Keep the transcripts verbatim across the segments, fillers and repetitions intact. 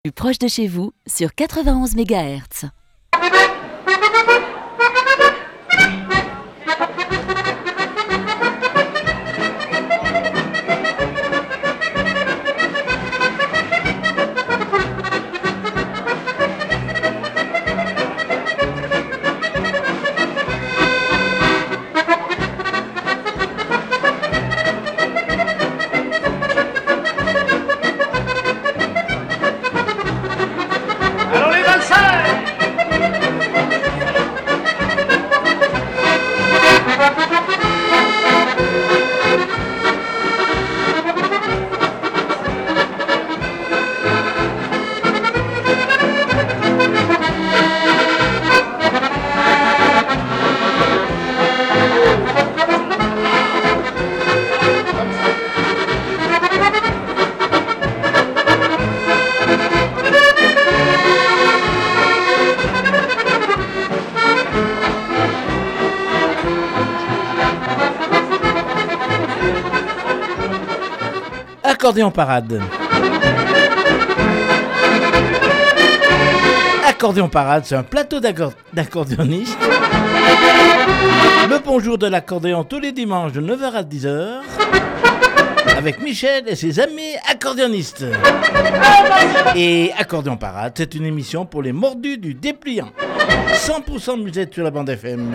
Plus proche de chez vous sur quatre-vingt-onze mégahertz. Accordéon parade. Accordéon parade, c'est un plateau d'accor- d'accordéonistes. Le bonjour de l'accordéon tous les dimanches de neuf heures à dix heures avec Michel et ses amis accordéonistes. Et Accordéon parade, c'est une émission pour les mordus du dépliant. cent pour cent de musette sur la bande F M.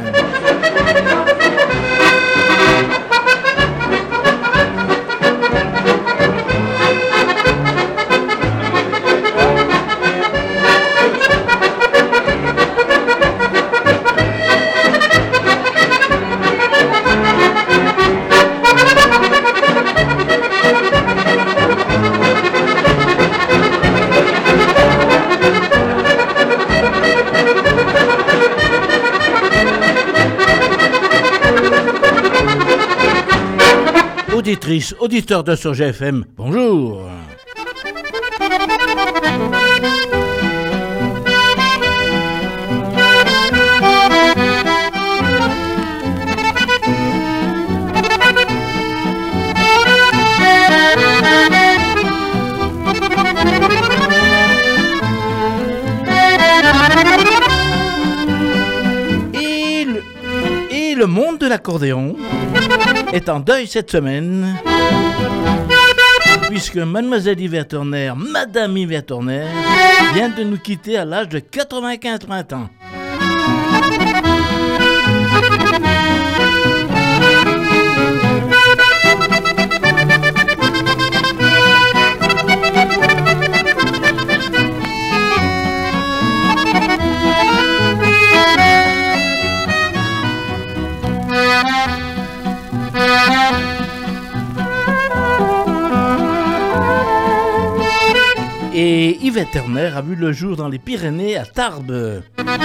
Auditrice, auditeur de sur G F M, bonjour. Et le, et le monde de l'accordéon est en deuil cette semaine, puisque Mademoiselle Yvette Horner, Madame Yvette Horner, vient de nous quitter à l'âge de quatre-vingt-quinze ans. Et Yvette Horner a vu le jour dans les Pyrénées à Tarbes.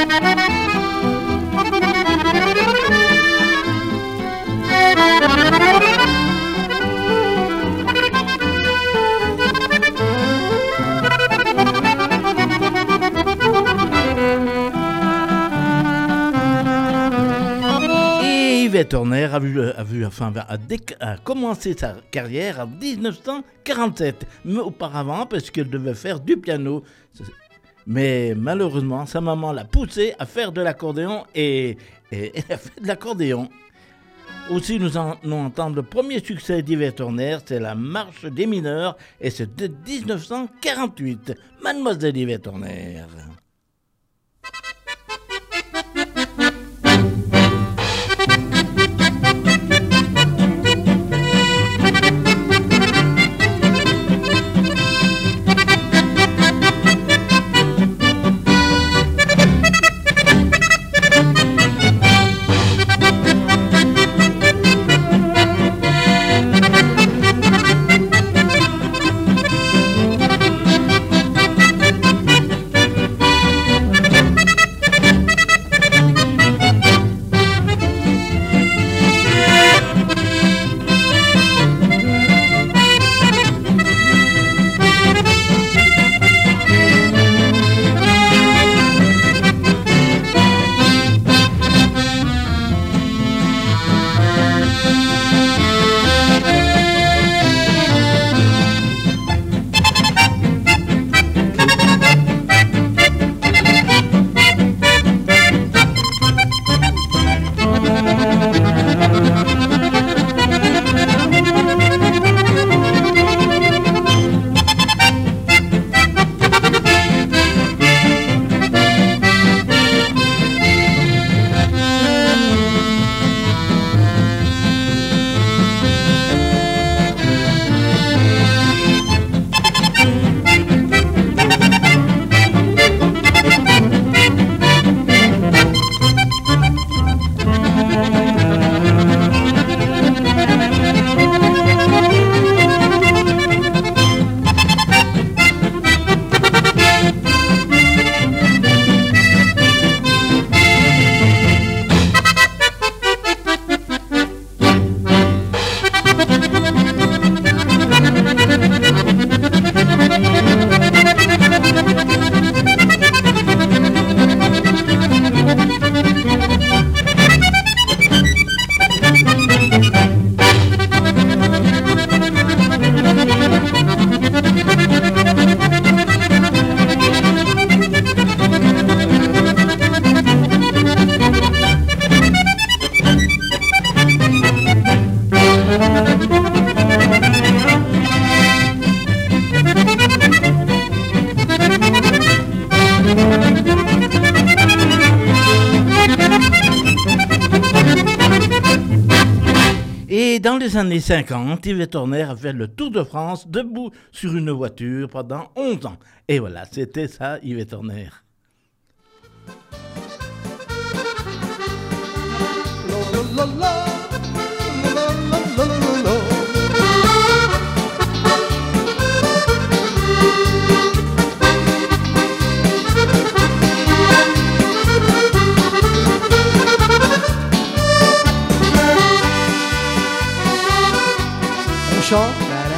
Et Yvette Horner a, vu, a, vu, enfin, a, déc- a commencé sa carrière en dix-neuf cent quarante-sept, mais auparavant parce qu'elle devait faire du piano. Mais malheureusement, sa maman l'a poussée à faire de l'accordéon et, et elle a fait de l'accordéon. Aussi, nous allons entendre le premier succès d'Yvette Horner, c'est la Marche des mineurs, et c'est de dix-neuf cent quarante-huit. Mademoiselle Yvette Horner. dans les années cinquante, Yvette Horner a fait le Tour de France debout sur une voiture pendant onze ans. Et voilà, c'était ça, Yvette Horner. La, la, la, la. On chante.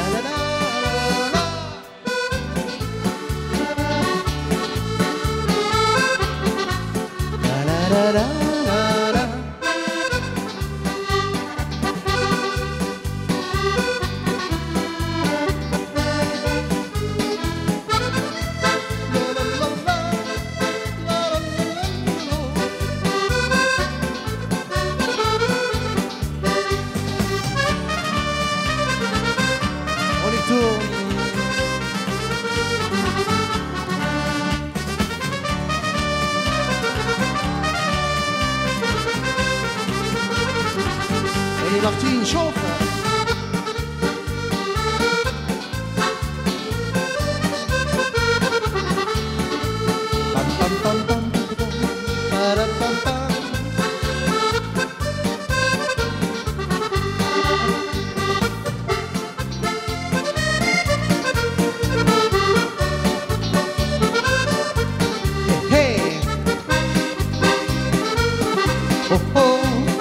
Martine chauffe. Pam, pam, pam, pam, pam, pam, pam. Hey, hey. Oh, oh.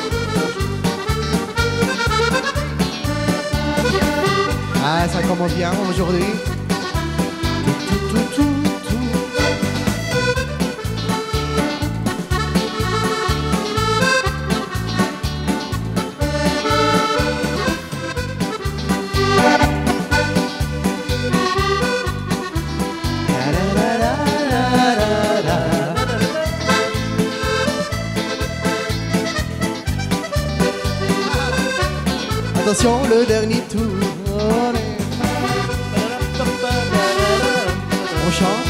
Ah, ça commence bien aujourd'hui. Tout, tout, tout, tout, tout. Attention, le dernier tour. On chante.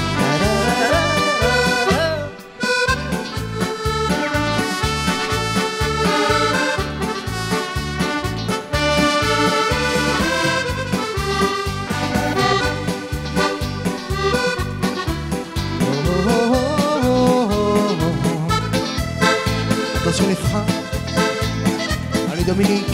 Attention les freins. Allez Dominique.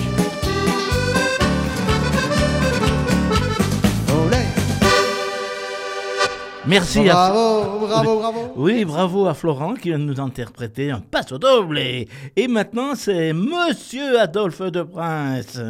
Merci bravo, à... bravo, bravo. Oui, bravo à Florent qui vient de nous interpréter un passo doble. Et maintenant, c'est Monsieur Adolphe de Prince.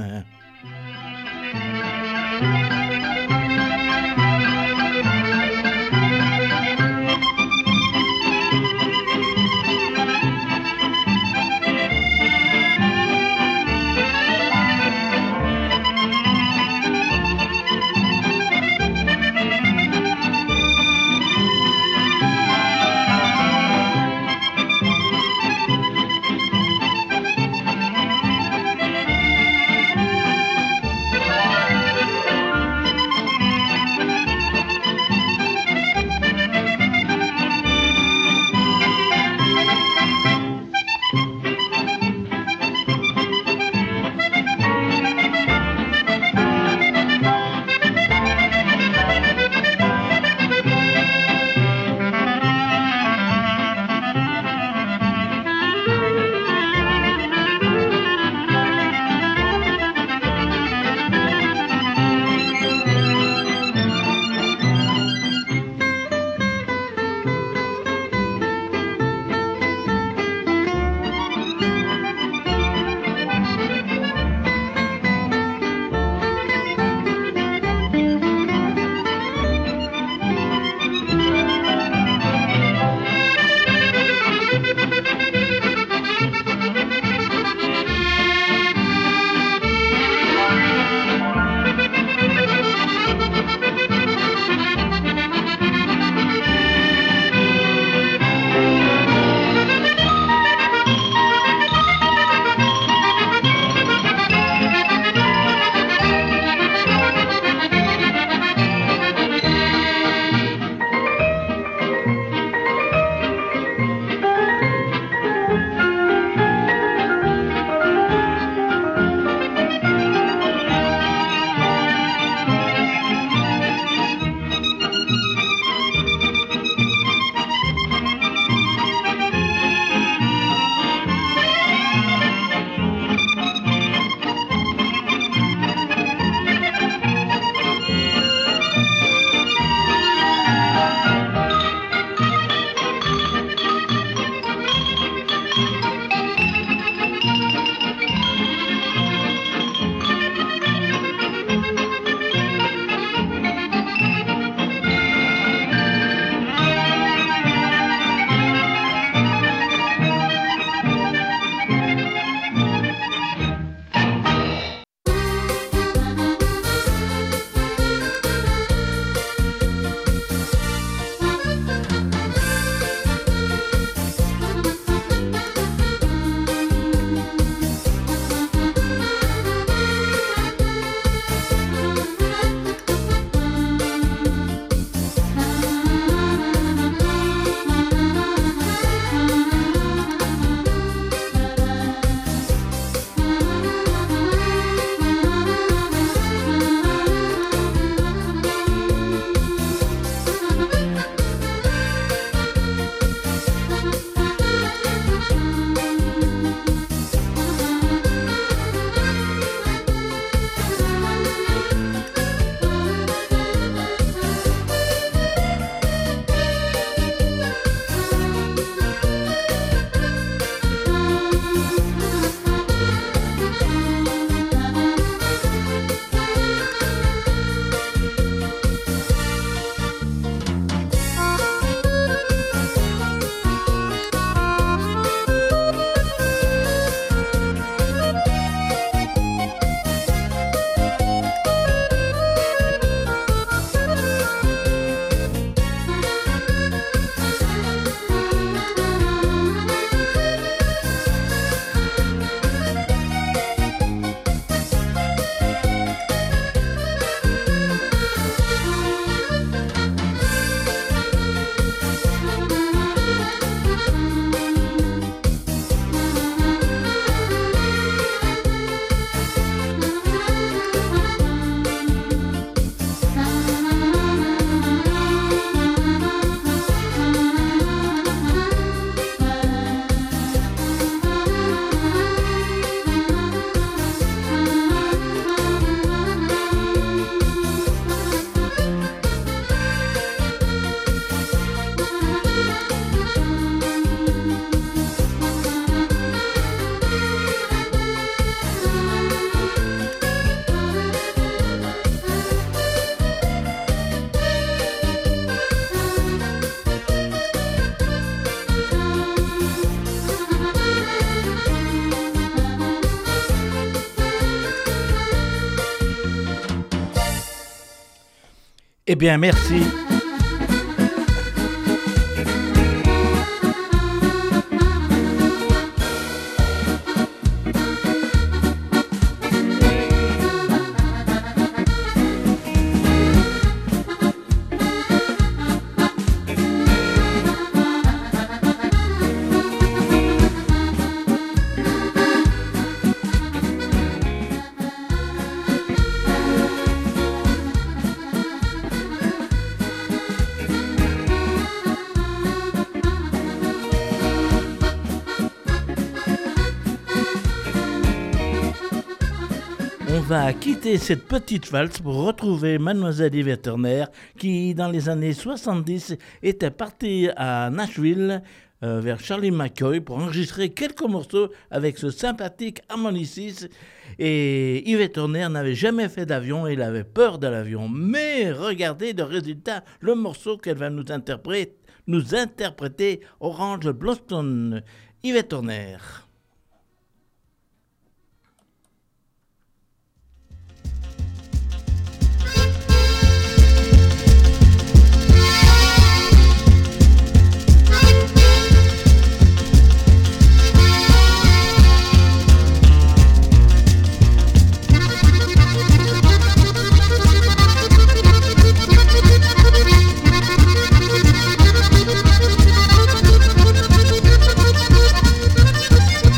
Eh bien, merci. On va quitter cette petite valse pour retrouver Mademoiselle Yvette Horner qui, dans les années soixante-dix, était partie à Nashville euh, vers Charlie McCoy pour enregistrer quelques morceaux avec ce sympathique harmoniciste. Et Yvette Horner n'avait jamais fait d'avion et il avait peur de l'avion. Mais regardez le résultat, le morceau qu'elle va nous interpréter, nous interpréter Orange Blossom. Yvette Horner. Thank you.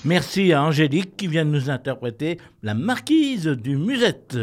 Merci à Angélique qui vient de nous interpréter La Marquise du Musette.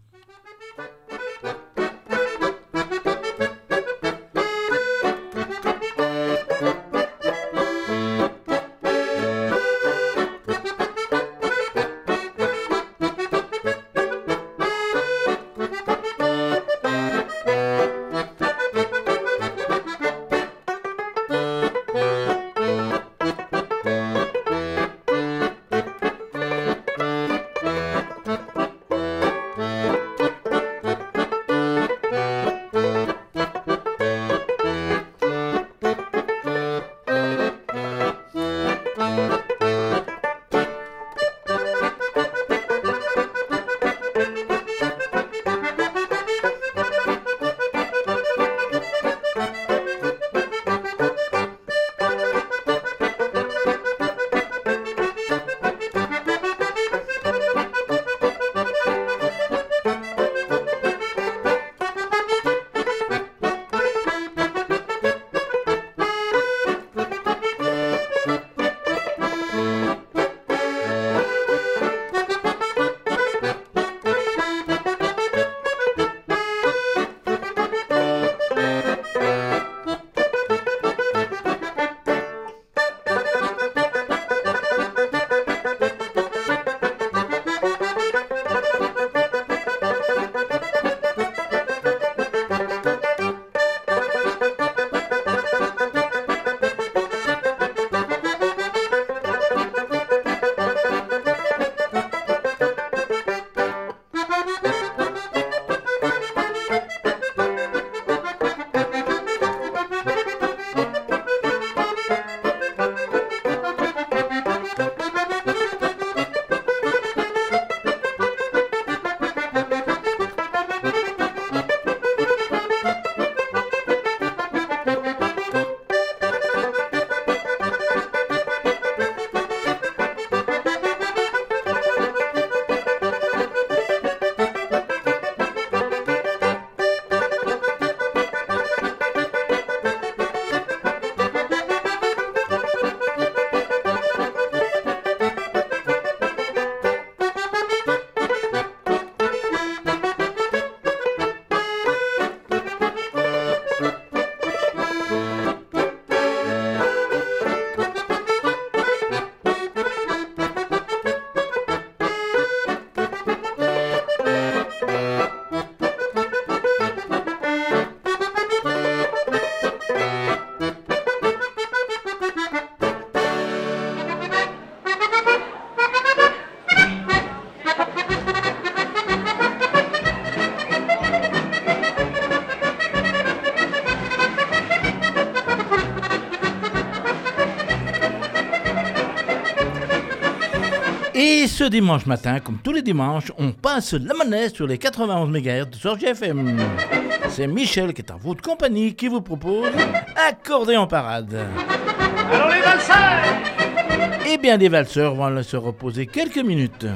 Et ce dimanche matin, comme tous les dimanches, on passe la monnaie sur les quatre-vingt-onze mégahertz sur G F M. C'est Michel qui est en votre compagnie qui vous propose Accordéon Parade. Alors les valseurs! Eh bien, les valseurs vont se reposer quelques minutes.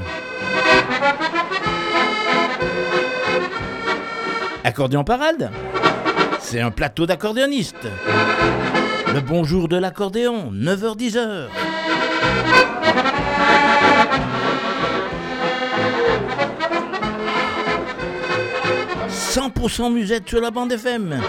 Accordéon Parade, c'est un plateau d'accordéonistes. Le bonjour de l'accordéon, neuf heures dix heures. cent pour cent musette sur la bande F M.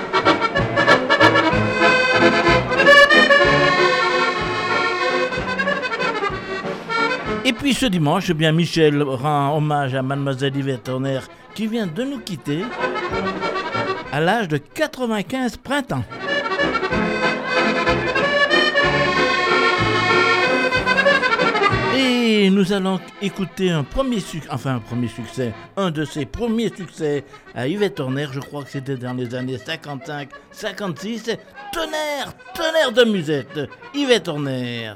Et puis ce dimanche, eh bien Michel rend hommage à Mademoiselle Yvette Horner qui vient de nous quitter à l'âge de quatre-vingt-quinze printemps. Et nous allons écouter un premier succès, enfin un premier succès, un de ses premiers succès à Yvette Horner, je crois que c'était dans les années cinquante-cinq cinquante-six. Tonnerre, tonnerre de musette, Yvette Horner.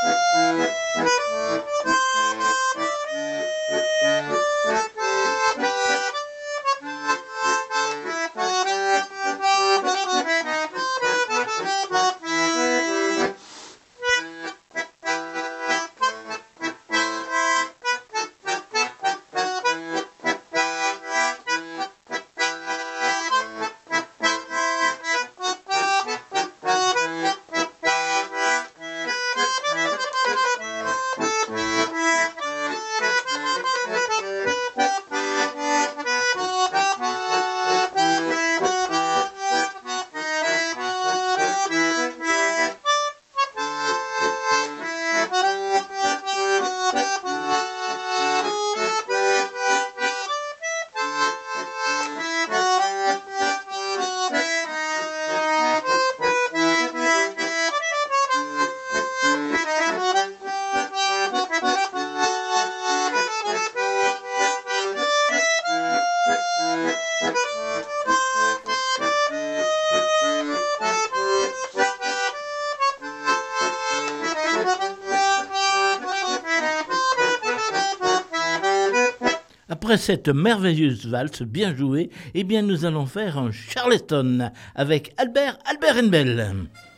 Après cette merveilleuse valse bien jouée, eh bien nous allons faire un Charleston avec Albert Albert Henbel.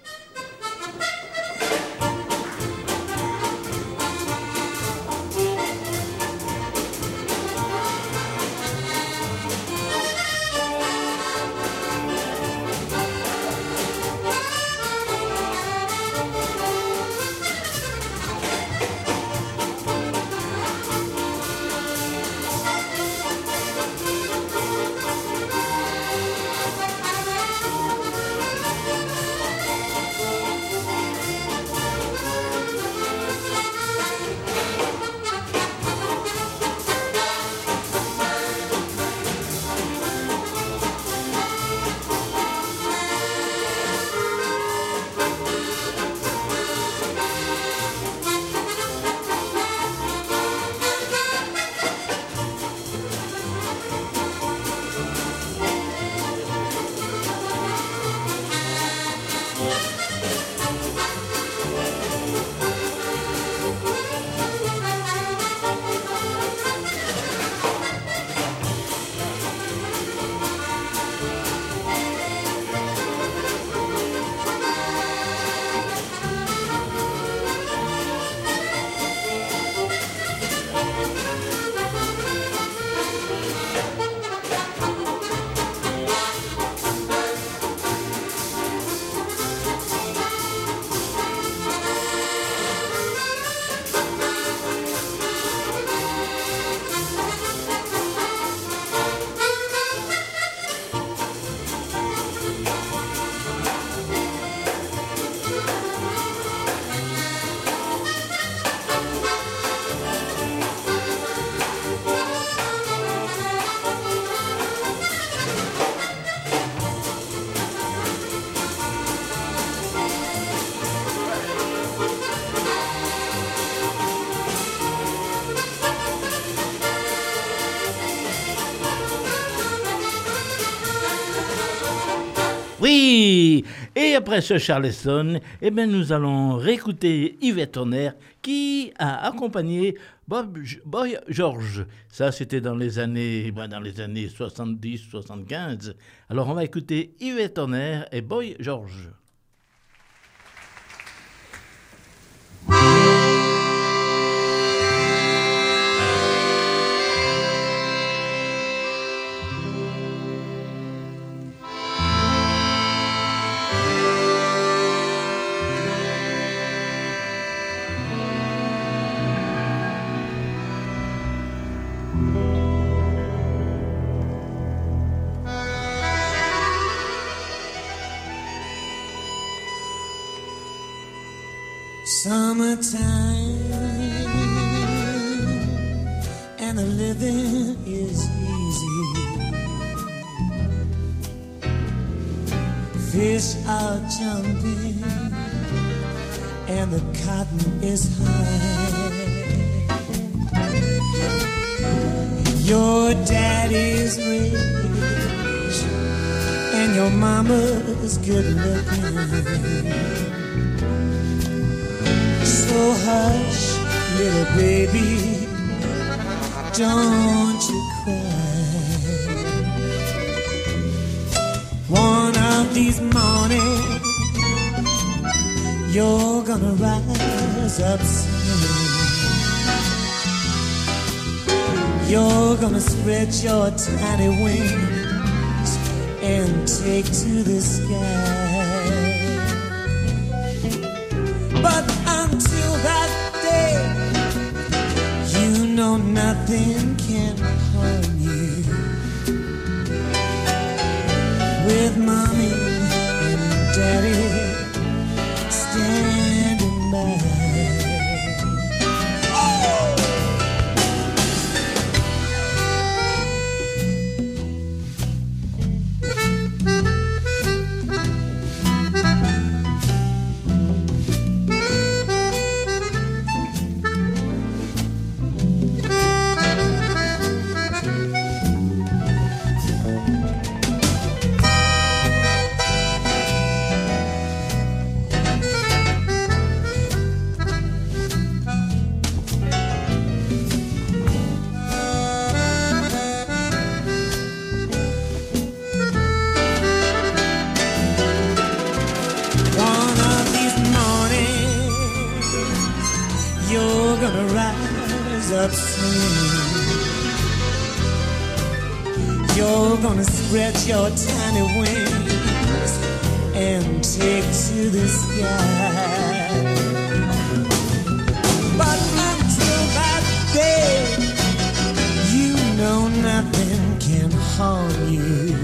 Oui. Et après ce Charleston, eh bien, nous allons réécouter Yvette Horner qui a accompagné Bob, Boy George. Ça, c'était dans les années, bah, dans les années soixante-dix soixante-quinze. Alors, on va écouter Yvette Horner et Boy George. Summertime and the living is easy. Fish are jumping and the cotton is high. Your daddy's rich and your mama's good looking. So So hush, little baby, don't you cry. One of these mornings, you're gonna rise up soon. You're gonna spread your tiny wings and take to the sky. But until that day, you know nothing can harm you. With mommy and daddy standing by. Up soon. You're gonna spread your tiny wings and take to the sky. But until that day, you know nothing can harm you.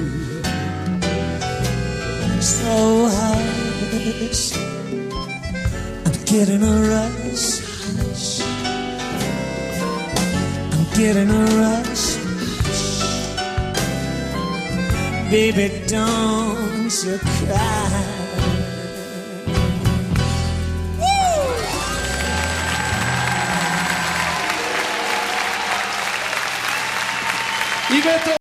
So hush, I'm getting a rush. Getting a rush, baby, don't you cry. Yvette.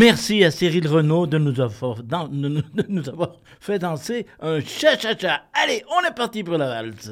Merci à Cyril Renaud de nous avoir, dan- de nous- de nous avoir fait danser un cha-cha-cha. Allez, on est parti pour la valse.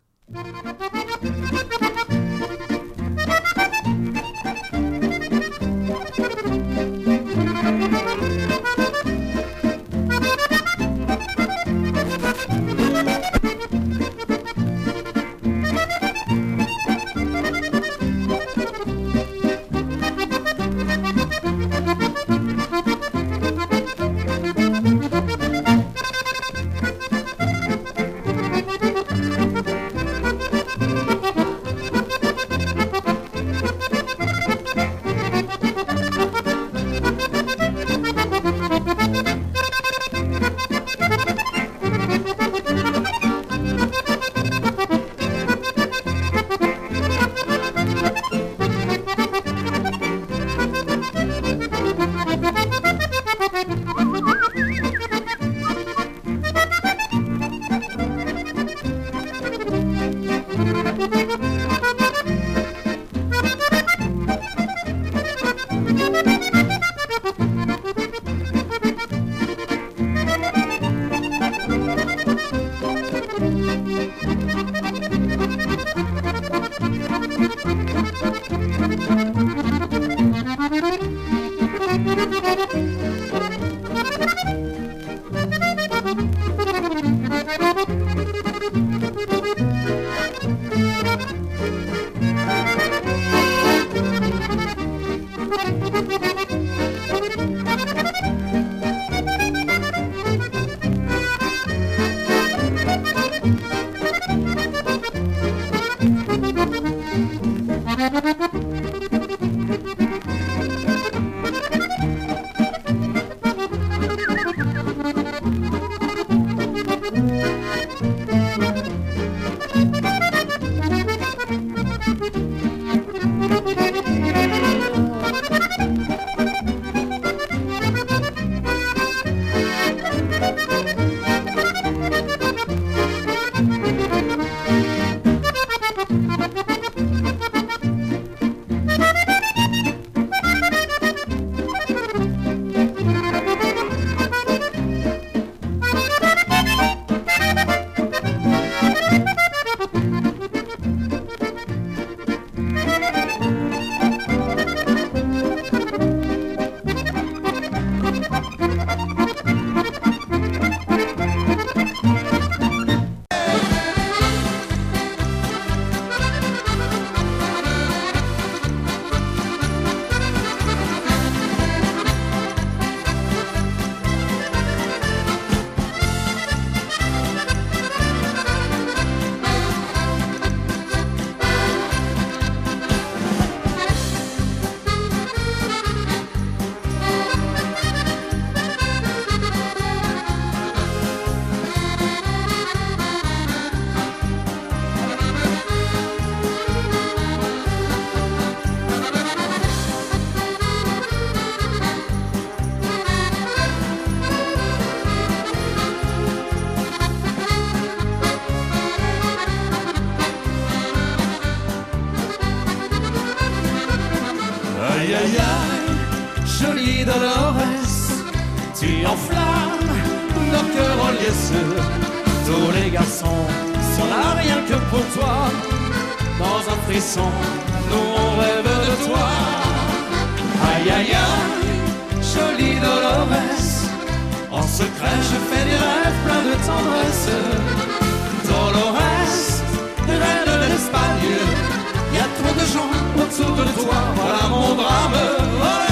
Aïe aïe aïe, jolie Dolores, tu enflammes nos cœurs en liesse. Tous les garçons sont là rien que pour toi. Dans un frisson, nous on rêve de toi. Aïe aïe aïe, jolie Dolores, en secret je fais des rêves pleins de tendresse. Dolores, reine de l'Espagne, y a trop de gens autour de toi, voilà mon drame. Olé!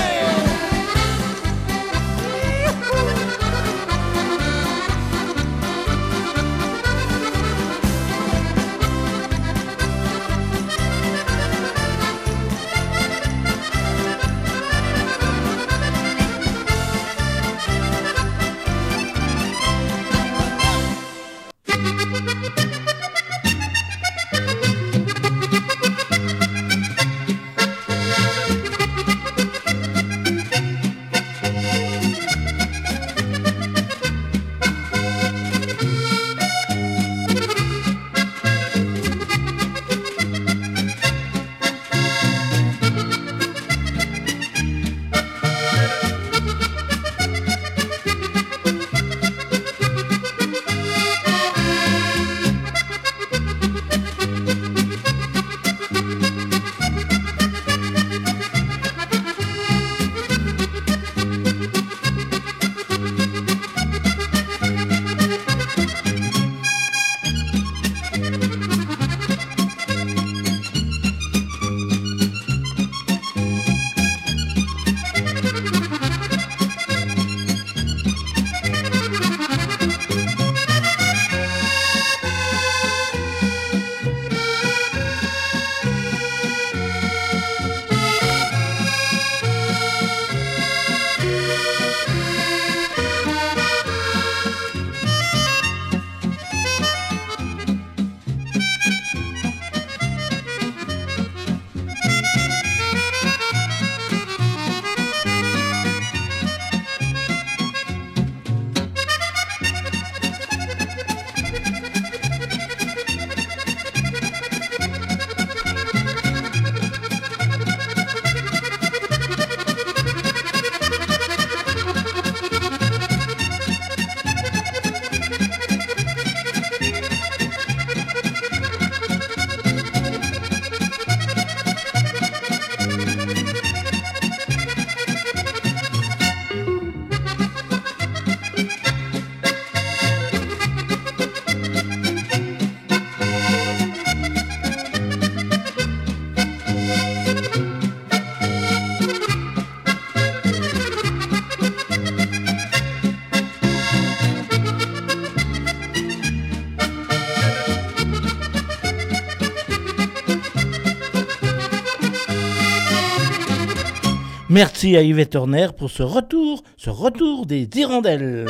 Merci à Yvette Horner pour ce retour, ce retour des hirondelles.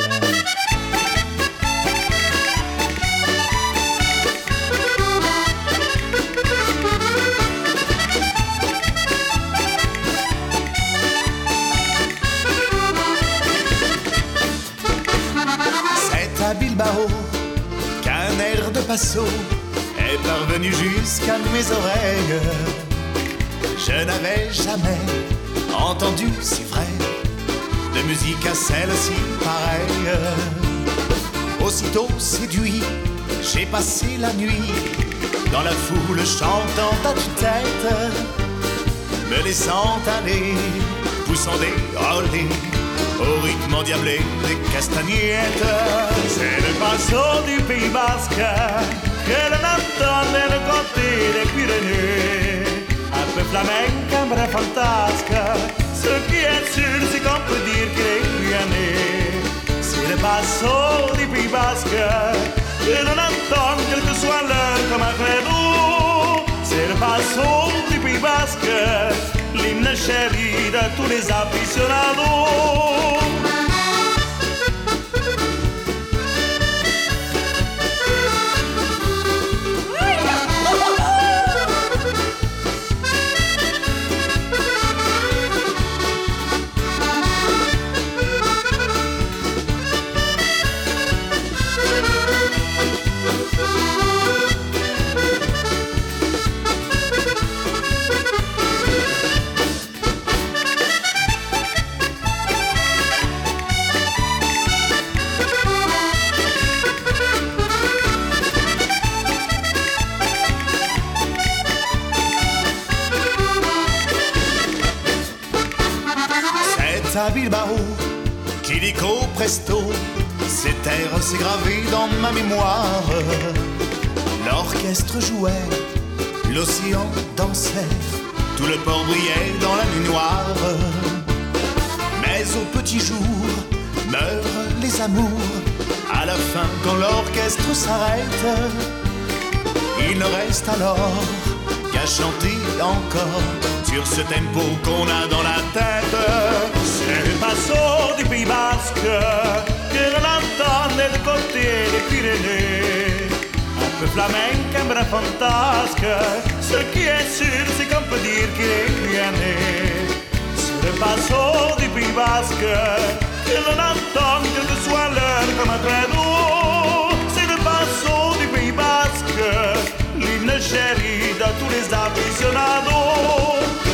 C'est à Bilbao qu'un air de passo est parvenu jusqu'à mes oreilles. Je n'avais jamais entendu, si vrai, de musique à celle-ci pareille. Aussitôt séduit, j'ai passé la nuit dans la foule chantant à tue-tête, me laissant aller, poussant des relais au rythme endiablé des castagnettes. C'est le passo du Pays Basque que l'on entend de côté des Pyrénées. Un peu flamenco, un vrai fantasque. Ce qui est sûr, c'est qu'on peut dire qu'il est guyanais. C'est le passo du Pays Basque que l'on entend quelle que soit l'heure comme un credo. C'est le passo du Pays Basque, l'hymne chéri de tous les aficionados. À Bilbao, Kilico presto, cet air s'est gravé dans ma mémoire. L'orchestre jouait, l'océan dansait, tout le port brillait dans la nuit noire. Mais au petit jour meurent les amours. À la fin, quand l'orchestre s'arrête, il ne reste alors qu'à chanter encore sur ce tempo qu'on a dans la tête. C'est le passo du Pays Basque que l'on entend des côtés des Pyrénées. Un peu flamenco, un vrai fantasque. Ce qui est sûr, c'est qu'on peut dire qu'il est guyanais. C'est le passo du Pays Basque que l'on entend quelle que soit l'heure comme un credo. C'est le passo du Pays Basque, l'hymne chéri de tous les aficionados.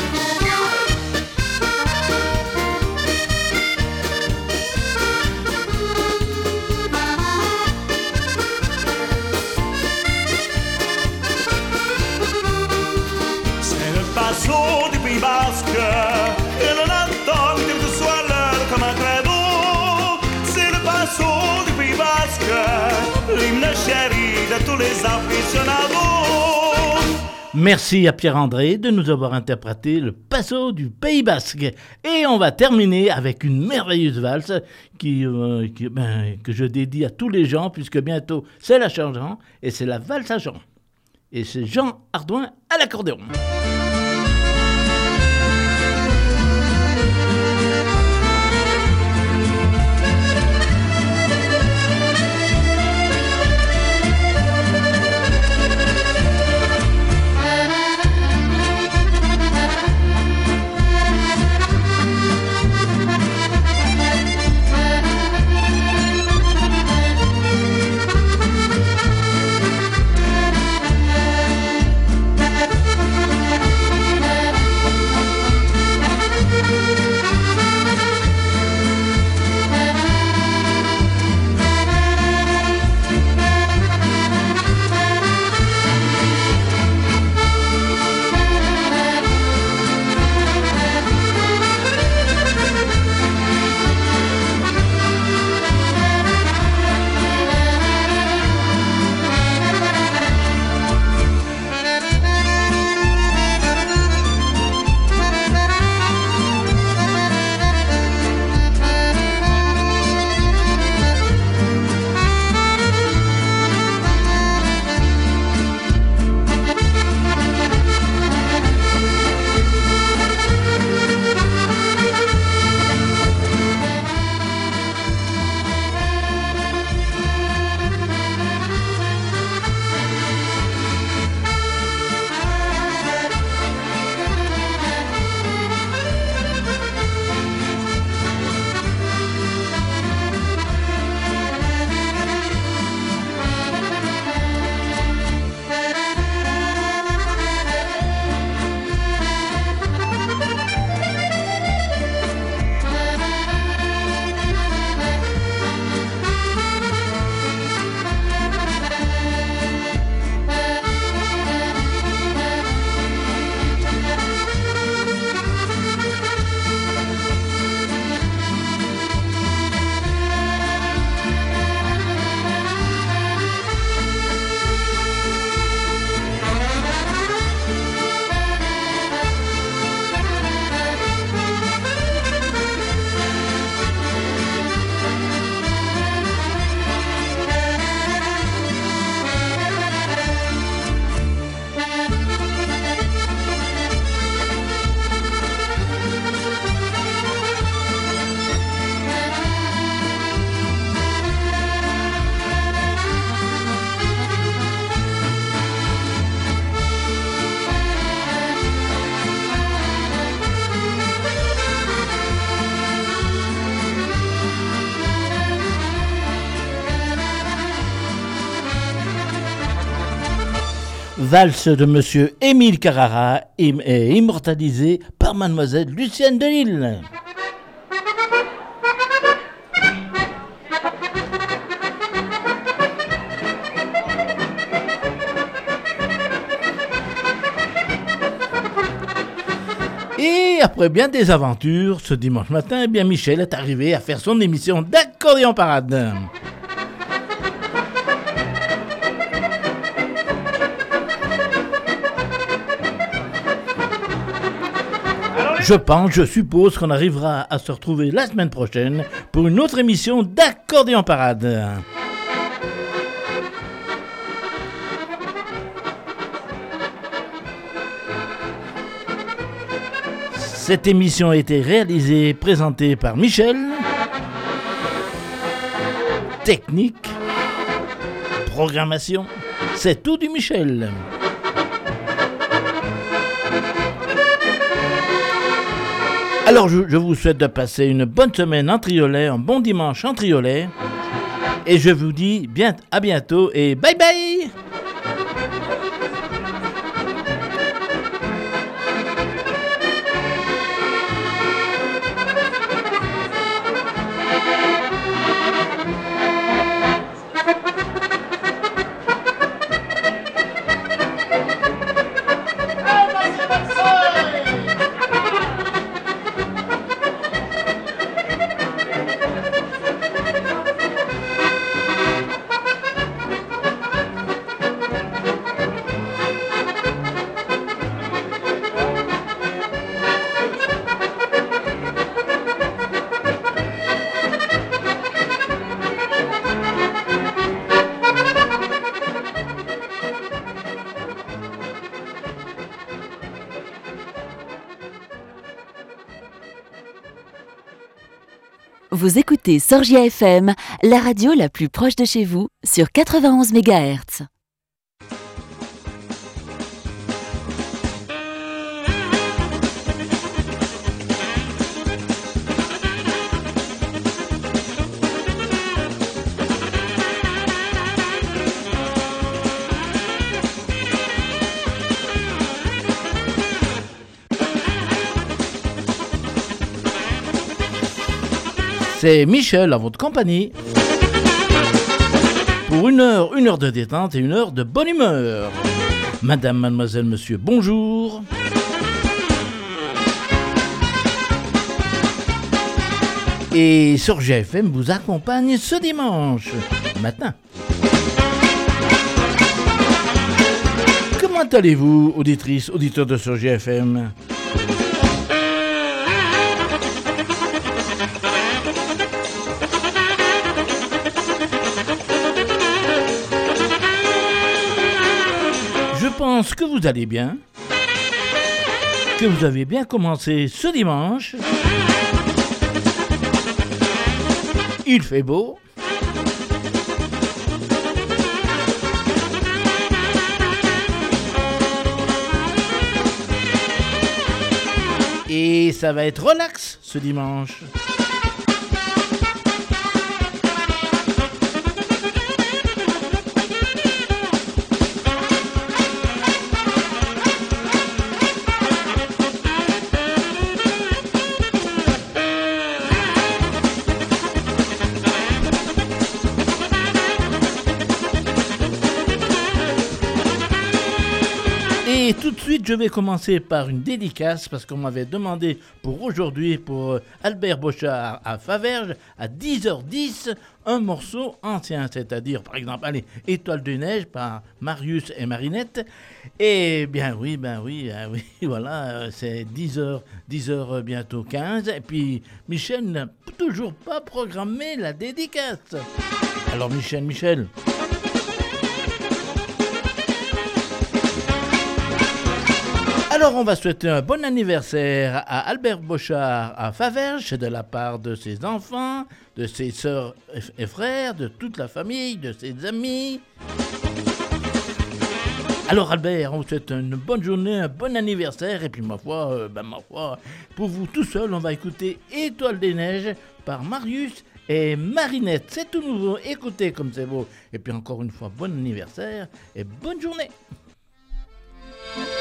C'est le passo du Pays Basque et l'on entend quelle que soit l'heure comme un credo. C'est le passo du Pays Basque, l'hymne chéri de tous les aficionados. Merci à Pierre-André de nous avoir interprété le passo du Pays Basque. Et on va terminer avec une merveilleuse valse qui, euh, qui, ben, que je dédie à tous les gens, puisque bientôt c'est la Saint-Jean et c'est la valse à Jean. Et c'est Jean Ardouin à l'accordéon. Thank you. valse de Monsieur Émile Carrara est immortalisée par Mademoiselle Lucienne Delille. Et après bien des aventures, ce dimanche matin, eh bien Michel est arrivé à faire son émission d'accordéon parade. Je pense, je suppose qu'on arrivera à se retrouver la semaine prochaine pour une autre émission d'accordéon parade. Cette émission a été réalisée et présentée par Michel. Technique, programmation, c'est tout du Michel. Alors je, je vous souhaite de passer une bonne semaine en triolet, un bon dimanche en triolet. Et je vous dis bien, à bientôt et bye bye. Vous écoutez Sorgia F M, la radio la plus proche de chez vous, sur quatre-vingt-onze mégahertz. C'est Michel à votre compagnie pour une heure, une heure de détente et une heure de bonne humeur. Madame, mademoiselle, monsieur, bonjour. Et Sorgia F M vous accompagne ce dimanche matin. Comment allez-vous, auditrices, auditeurs de Sorgia F M ? Je pense que vous allez bien, que vous avez bien commencé ce dimanche. Il fait beau. Et ça va être relax ce dimanche. Et tout de suite, je vais commencer par une dédicace parce qu'on m'avait demandé pour aujourd'hui, pour Albert Bochard à Faverges, à dix heures dix, un morceau ancien, c'est-à-dire, par exemple, allez, Étoile de neige par Marius et Marinette. Et bien oui, ben oui, ben oui, voilà, c'est dix heures, dix heures bientôt quinze. Et puis, Michel n'a toujours pas programmé la dédicace. Alors, Michel, Michel... Alors, on va souhaiter un bon anniversaire à Albert Bochard à Faverges, de la part de ses enfants, de ses sœurs et frères, de toute la famille, de ses amis. Alors, Albert, on vous souhaite une bonne journée, un bon anniversaire, et puis ma foi, euh, ben, ma foi, pour vous tout seul, on va écouter Étoile des neiges par Marius et Marinette. C'est tout nouveau, écoutez comme c'est beau. Et puis encore une fois, bon anniversaire et bonne journée.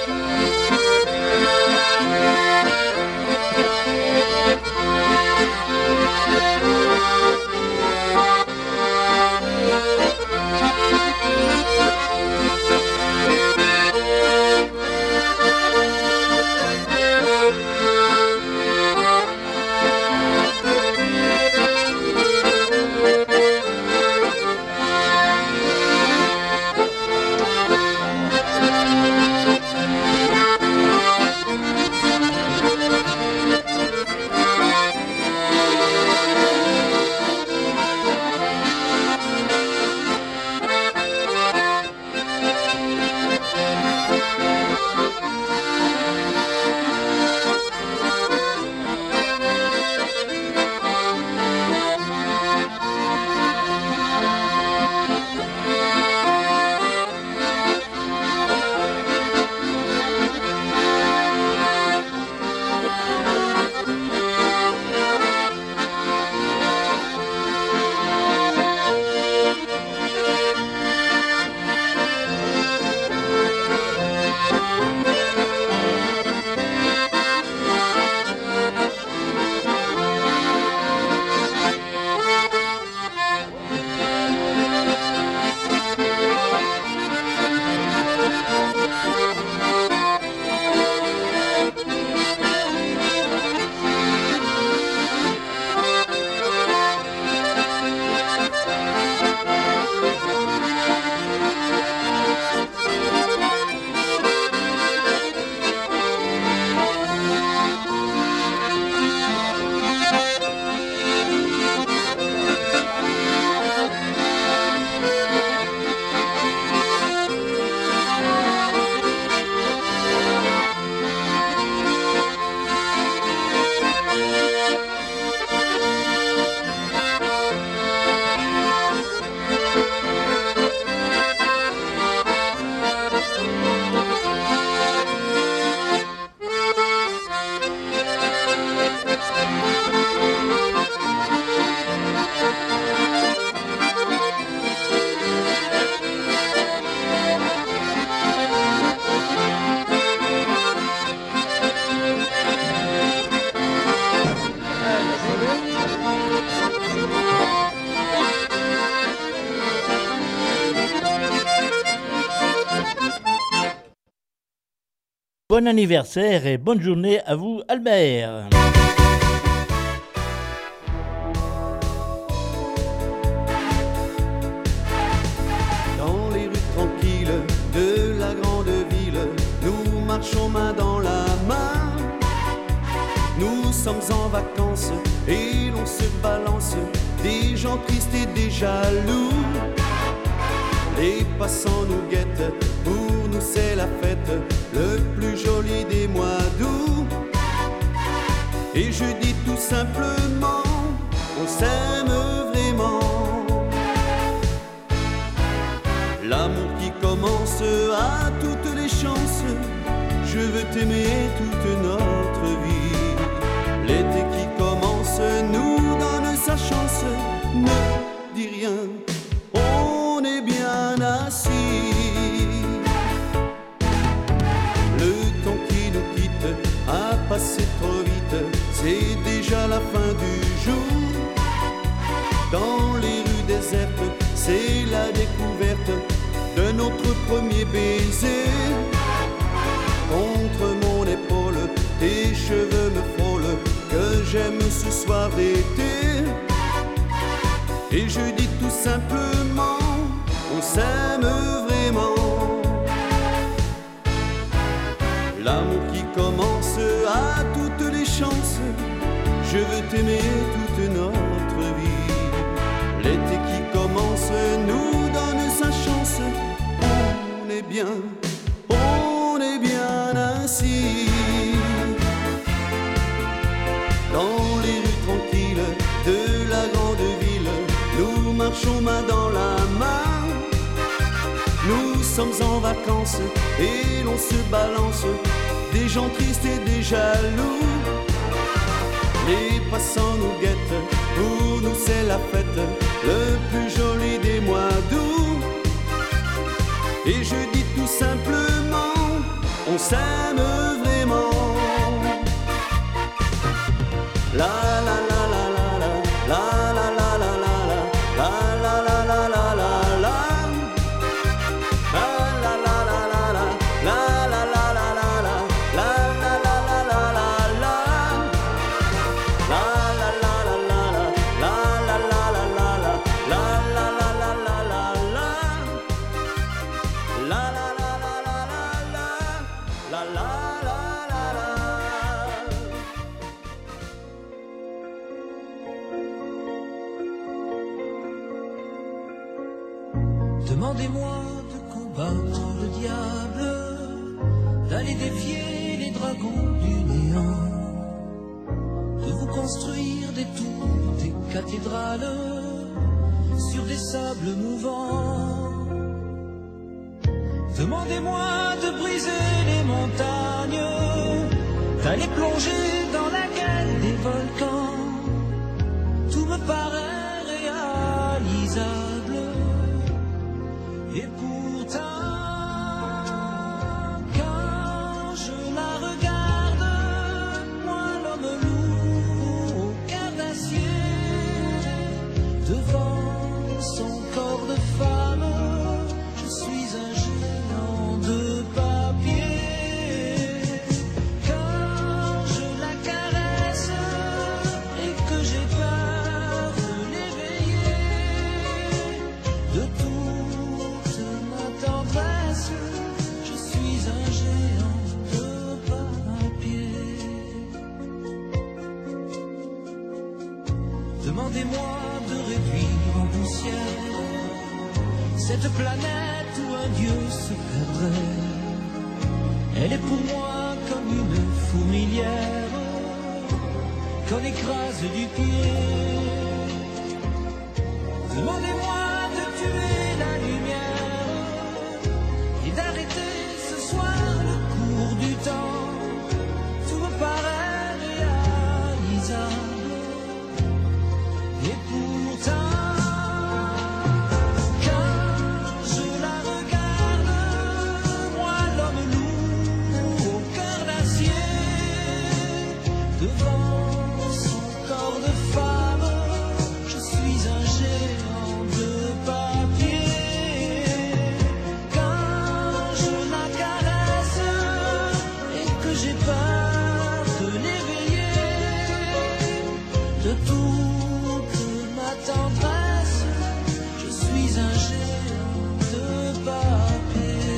Bon anniversaire et bonne journée à vous, Albert. Dans les rues tranquilles de la grande ville, nous marchons main dans la main. Nous sommes en vacances et l'on se balance des gens tristes et des jaloux. Les passants nous guettent, pour nous c'est la fête, le plus joli des mois d'août. Et je dis tout simplement, on s'aime vraiment. L'amour qui commence a toutes les chances, je veux t'aimer toute notre vie. L'été qui commence nous donne sa chance, ne dis rien, on est bien assis. Le temps qui nous quitte a passé trop vite, c'est déjà la fin du jour. Dans les rues désertes, c'est la découverte de notre premier baiser. Contre mon épaule, tes cheveux me frôlent, que j'aime ce soir d'été. Et je dis tout simplement, on s'aime vraiment. L'amour qui commence a toutes les chances, je veux t'aimer toute notre vie. L'été qui commence nous donne sa chance, on est bien, on est bien assis. Dans les rues tranquilles de la grande ville, nous marchons main dans la main. Nous sommes en vacances et l'on se balance des gens tristes et des jaloux. Les passants nous guettent, pour nous c'est la fête, le plus joli des mois d'août. Et je dis tout simplement, on s'aime vraiment. La la la la la la la la la la la la la la la la la la. Demandez-moi de combattre le diable, d'aller défier les dragons du néant, de vous construire des tours, des cathédrales sur des sables mouvants. Demandez-moi de briser les montagnes, d'aller plonger dans la gueule des volcans. Tout me paraît réalisable. Et pourtant, quand je la regarde, moi l'homme lourd au cœur d'acier, devant son corps de femme, je suis un géant de papier. Quand je la caresse et que j'ai peur de l'éveiller, de tout tendresse, je suis un géant de papier. Demandez-moi de réduire en poussière cette planète où un dieu se perdrait. Elle est pour moi comme une fourmilière qu'on écrase du pied. Demandez-moi de tuer la lumière et d'arrêter ce soir le cours du temps. Tout me paraît réalisable. Et pourtant, quand je la regarde, moi l'homme lourd au cœur d'acier, devant son corps de femme, je suis un géant de papier. Quand je la caresse et que j'ai peur de l'éveiller, de toute ma tendresse, je suis un géant de papier.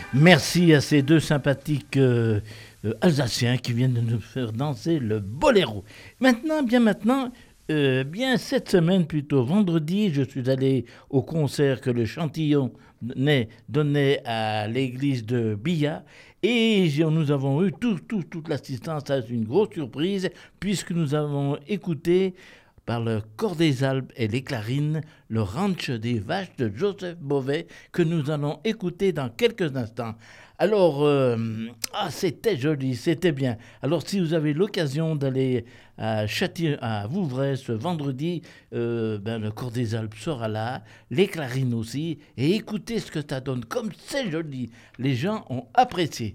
Merci à ces deux sympathiques euh, euh, Alsaciens qui viennent de nous faire danser le boléro. Maintenant, bien maintenant, euh, bien cette semaine, plutôt vendredi, je suis allé au concert que le Chantillon donnait, donnait à l'église de Billa. Et nous avons eu tout, tout, toute l'assistance à une grosse surprise puisque nous avons écouté par le Corps des Alpes et les Clarines, le Ranch des Vaches de Joseph Beauvais, que nous allons écouter dans quelques instants. Alors, euh, ah, c'était joli, c'était bien. Alors, si vous avez l'occasion d'aller à, Châti- à Vouvray ce vendredi, euh, ben, le Corps des Alpes sera là, les Clarines aussi, et écoutez ce que ça donne, comme c'est joli. Les gens ont apprécié.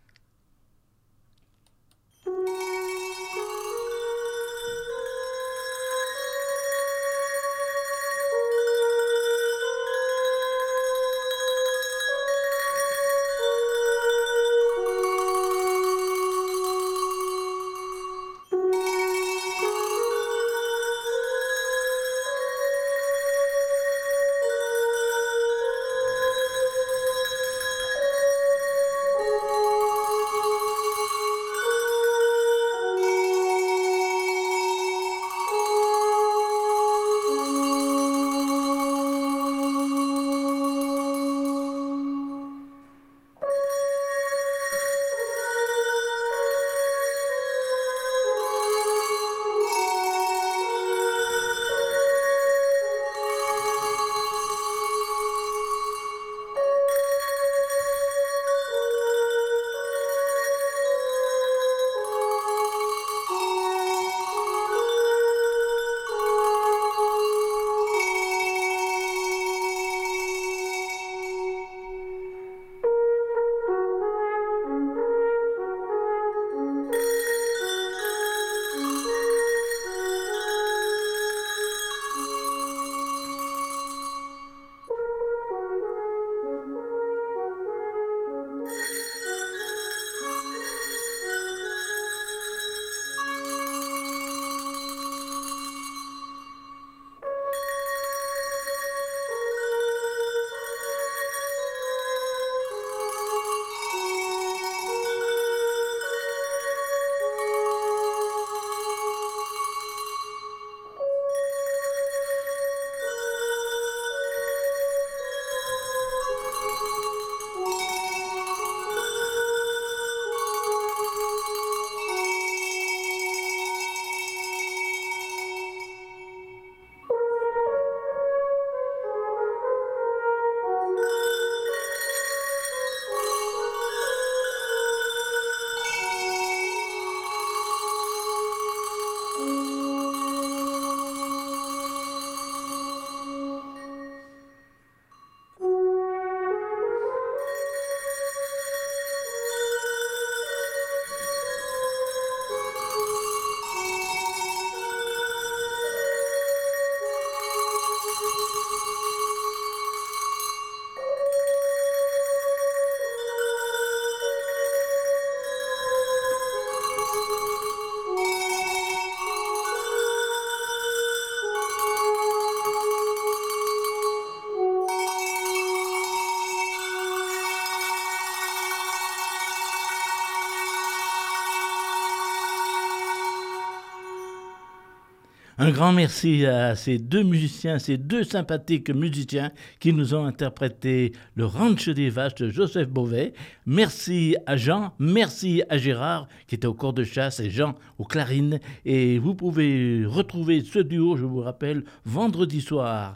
Un grand merci à ces deux musiciens, ces deux sympathiques musiciens qui nous ont interprété le Ranch des Vaches de Joseph Beauvais. Merci à Jean, merci à Gérard qui était au corps de chasse et Jean aux clarines. Et vous pouvez retrouver ce duo, je vous rappelle, vendredi soir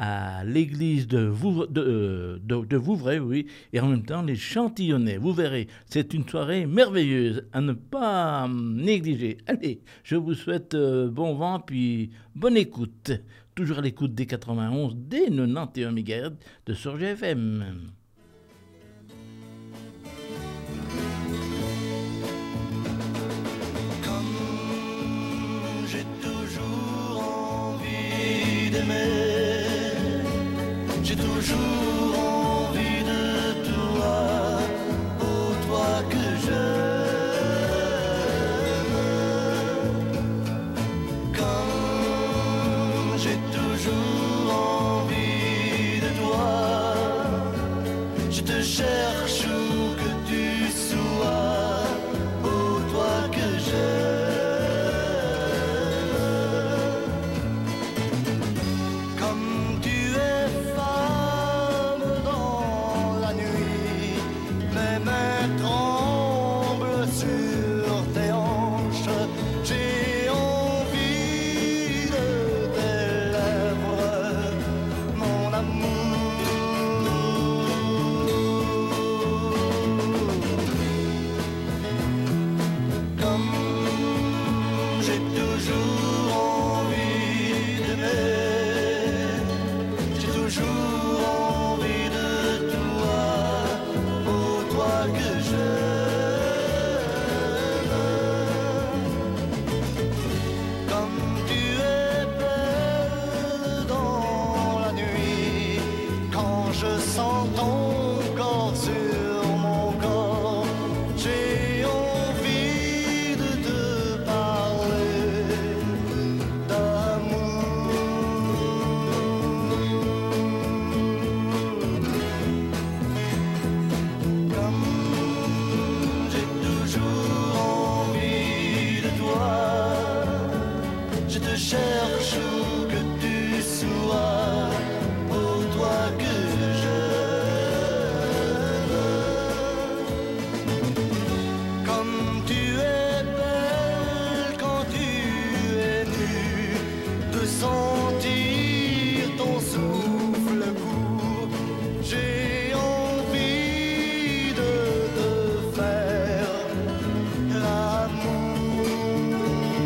à l'église de, Vouvray, de, euh, de, de Vouvray, oui, et en même temps les Chantillonnais. Vous verrez, c'est une soirée merveilleuse à ne pas négliger. Allez, je vous souhaite euh, bon vent, puis bonne écoute. Toujours à l'écoute des quatre-vingt-onze, des quatre-vingt-onze mégahertz de Sorgia F M. Comme j'ai toujours envie d'aimer, j'ai toujours envie de toi, oh toi que j'aime. Comme j'ai toujours envie de toi, Je te cherche où que tu sois, ô toi que j'aime. Comme tu es femme dans la nuit, mes mains tremblent sur tes hanches. J'ai envie de tes lèvres, mon amour. Comme j'ai toujours envie d'aimer, j'ai toujours envie de toi, ô toi que j'aime. Comme tu es belle dans la nuit, quand je sens ton corps sur mon corps, j'ai envie de te parler d'amour. Comme j'ai toujours envie de toi, je te cherche où que tu sois, ô toi que j'aime. Comme tu es belle quand tu es nue, de sentir ton souffle court, j'ai envie de te faire l'amour.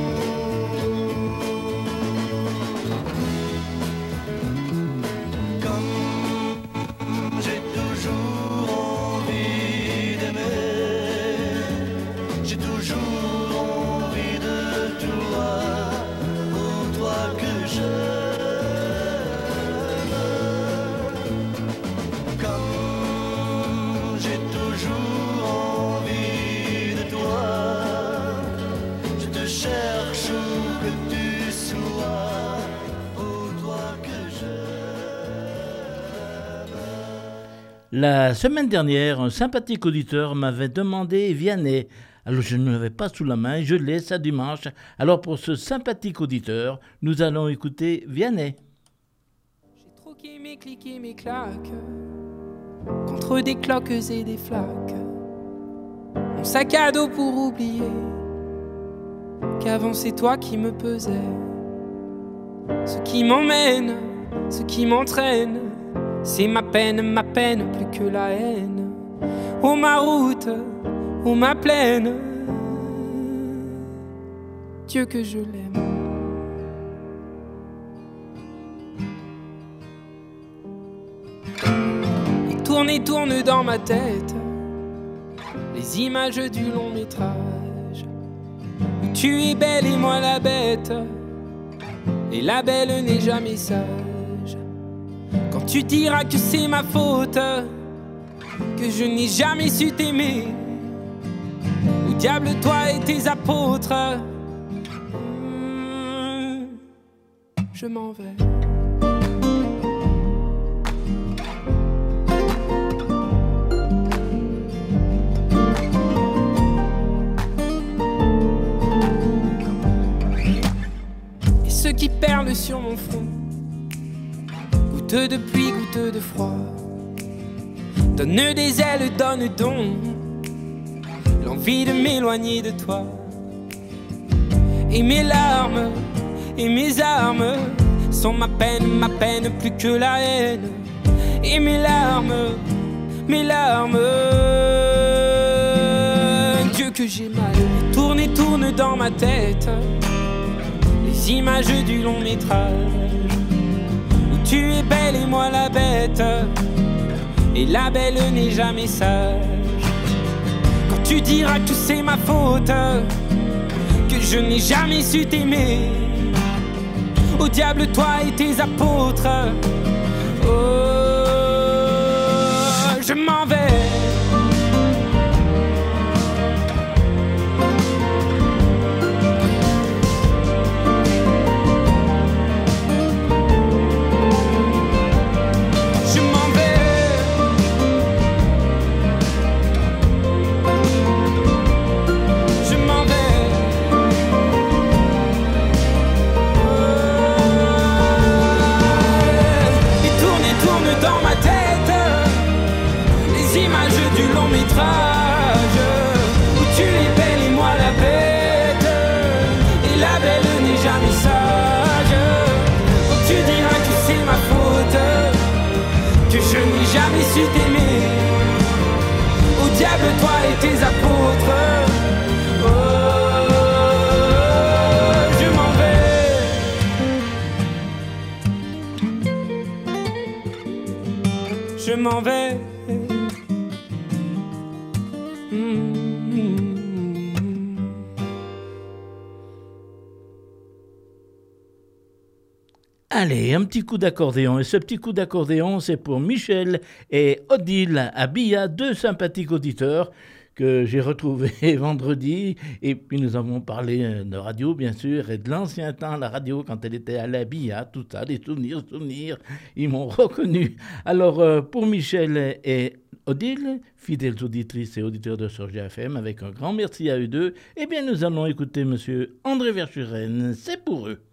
Comme j'ai toujours envie d'aimer, j'ai toujours envie de toi, ô toi que j'aime. Comme j'ai toujours envie de toi, je te cherche où que tu sois, ô toi que j'aime. La semaine dernière, un sympathique auditeur m'avait demandé Vianney. Alors je ne l'avais pas sous la main, je l'ai, ça dimanche. Alors pour ce sympathique auditeur, nous allons écouter Vianney. J'ai troqué mes clics et mes claques contre des cloques et des flaques. Mon sac à dos pour oublier qu'avant c'est toi qui me pesais. Ce qui m'emmène, ce qui m'entraîne, c'est ma peine, ma peine plus que la haine. Oh ma route, oh ma plaine, Dieu que je l'aime. Et tourne et tourne dans ma tête les images du long métrage où tu es belle et moi la bête, et la belle n'est jamais sage. Quand tu diras que c'est ma faute, que je n'ai jamais su t'aimer, au diable toi et tes apôtres, mmh, je m'en vais. Et ceux qui perlent sur mon front, goutte de pluie, goutte de froid, donne des ailes, donne donc l'envie de m'éloigner de toi. Et mes larmes et mes armes sont ma peine, ma peine plus que la haine. Et mes larmes, mes larmes, Dieu que j'ai mal. Et tourne et tourne dans ma tête les images du long métrage où tu es belle et moi la bête, et la belle n'est jamais sage. Quand tu diras que c'est ma faute, que je n'ai jamais su t'aimer, au diable toi et tes apôtres, oh, je m'en vais. Je m'en vais. t'aimer. Au diable toi et tes apôtres. Oh, je m'en vais. Je m'en vais. Allez, un petit coup d'accordéon. Et ce petit coup d'accordéon, c'est pour Michel et Odile à Billa, deux sympathiques auditeurs que j'ai retrouvés vendredi. Et puis nous avons parlé de radio, bien sûr, et de l'ancien temps, la radio, quand elle était à la Billa, tout ça, des souvenirs, souvenirs. Ils m'ont reconnu. Alors, euh, pour Michel et Odile, fidèles auditrices et auditeurs de Sorgia F M, avec un grand merci à eux deux, eh bien, nous allons écouter monsieur André Verschuren. C'est pour eux.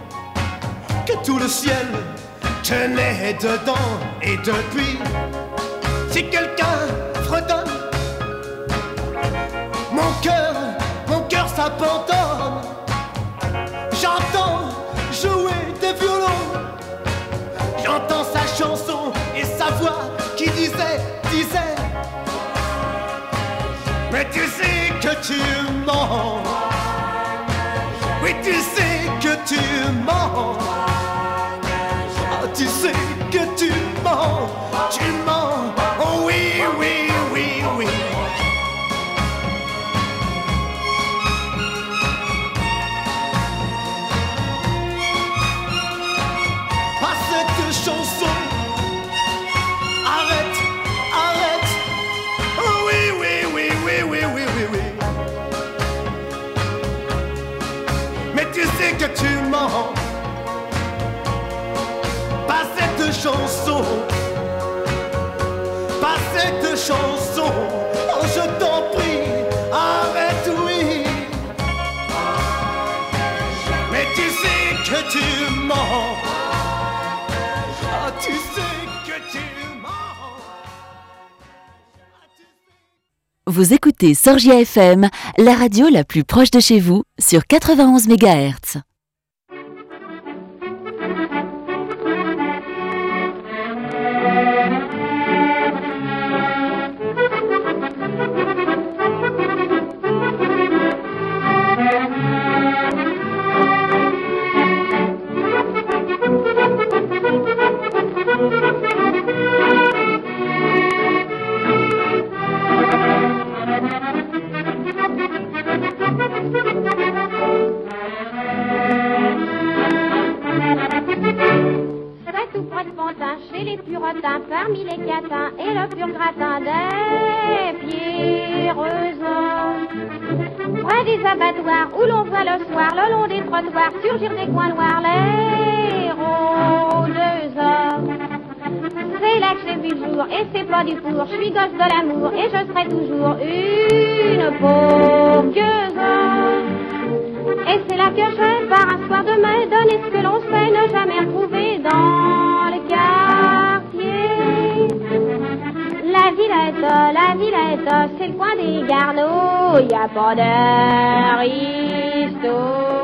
Dedans et depuis Si quelqu'un fredonne, mon cœur, mon cœur s'abandonne. J'entends jouer des violons, j'entends sa chanson et sa voix qui disait, disait. Mais tu sais que tu mens. Oui, tu sais que tu mens. Oh, tu sais que tu mens. Tu mens. Oh oui, oui, oui, oui. Pas cette chanson. Arrête, arrête. Oh oui, oui, oui, oui, oui, oui, oui, oui. Mais tu sais que tu mens. Pas cette chanson. Pas cette chanson. Oh, je t'en prie, arrête, oui. Mais tu sais que tu mens. Ah, tu sais que tu mens. Vous écoutez Sorgia F M, la radio la plus proche de chez vous, sur quatre-vingt-onze mégahertz. Chez les purotins, parmi les catins et le pur gratin des pierreuses. Près des abattoirs où l'on voit le soir, le long des trottoirs, surgir des coins noirs, les rôdeuses. C'est là que j'ai vu le jour et c'est pas du four, je suis gosse de l'amour et je serai toujours une paugueuse. Et c'est là que je, par un soir de mai, donner ce que l'on sait, ne jamais retrouver dans le quartier. La Villette, la Villette, c'est le coin des garnots, y a pas d'aristo.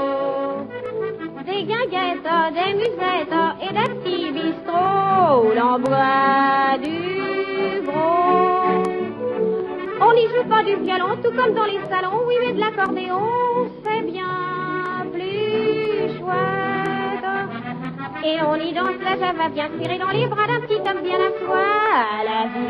Des guinguettes, des musettes et des petits bistrots, l'on boit du gros. On n'y joue pas du violon, tout comme dans les salons, oui, mais de l'accordéon, c'est bien plus chouette. Et on y danse la java bien serrée dans les bras d'un petit homme bien à soi, à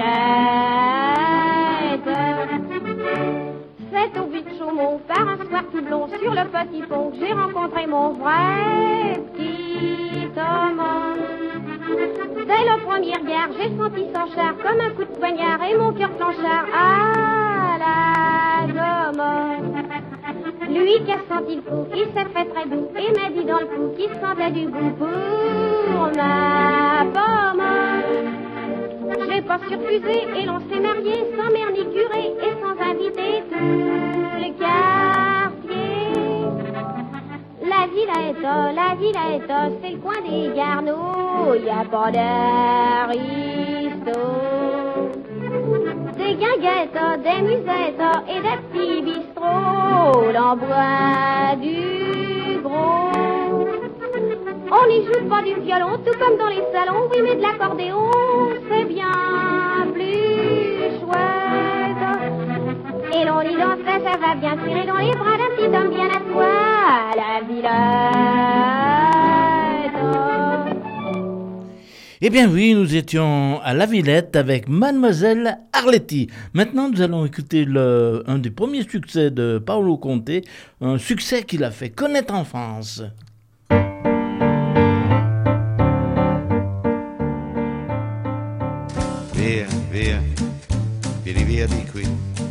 la Villette. C'est au but de Chaumont, par un soir tout blond, sur le petit pont, que j'ai rencontré mon vrai petit homme. Dès la première guerre, j'ai senti son char comme un coup de poignard et mon cœur planchard à la gomme. Lui qui a senti le coup, il s'est fait très doux et m'a dit dans le cou qu'il sentait du goût pour ma pomme. J'ai pas surfusé et l'on s'est marié sans mère ni curé et sans inviter tout le quartier. La Villette, la Villette, c'est le coin des garnots, y a pas d'aristo. Des guinguettes, des musettes et des petits bistrots, l'on boit du gros. On n'y joue pas du violon, tout comme dans les salons, oui, mais de l'accordéon, c'est bien plus chouette. Et l'on y danse, ça va bien tirer dans les bras d'un petit homme bien à soi, la Villette. Eh bien oui, nous étions à la Villette avec Mademoiselle Arletty. Maintenant, nous allons écouter le, un des premiers succès de Paolo Conte, un succès qu'il a fait connaître en France. Via, via, vieni via di qui.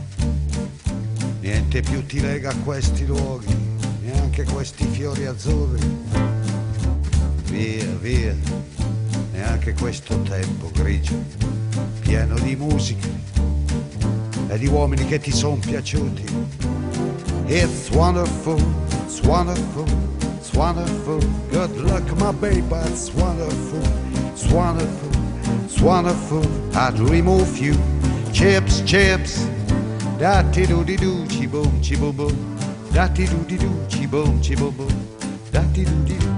Niente più ti lega a questi luoghi, neanche questi fiori azzurri. Via, via, neanche questo tempo grigio, pieno di musica e di uomini che ti son piaciuti. It's wonderful, it's wonderful, it's wonderful. Good luck, my baby, it's wonderful, it's wonderful. it's wonderful. I dream of you. Chips, chips. Da-ti-do-di-do, chi-boom, chi-boom-boom. Da-ti-do-di-do, chi-boom, chi-boom-boom. Da-ti-do-di-do.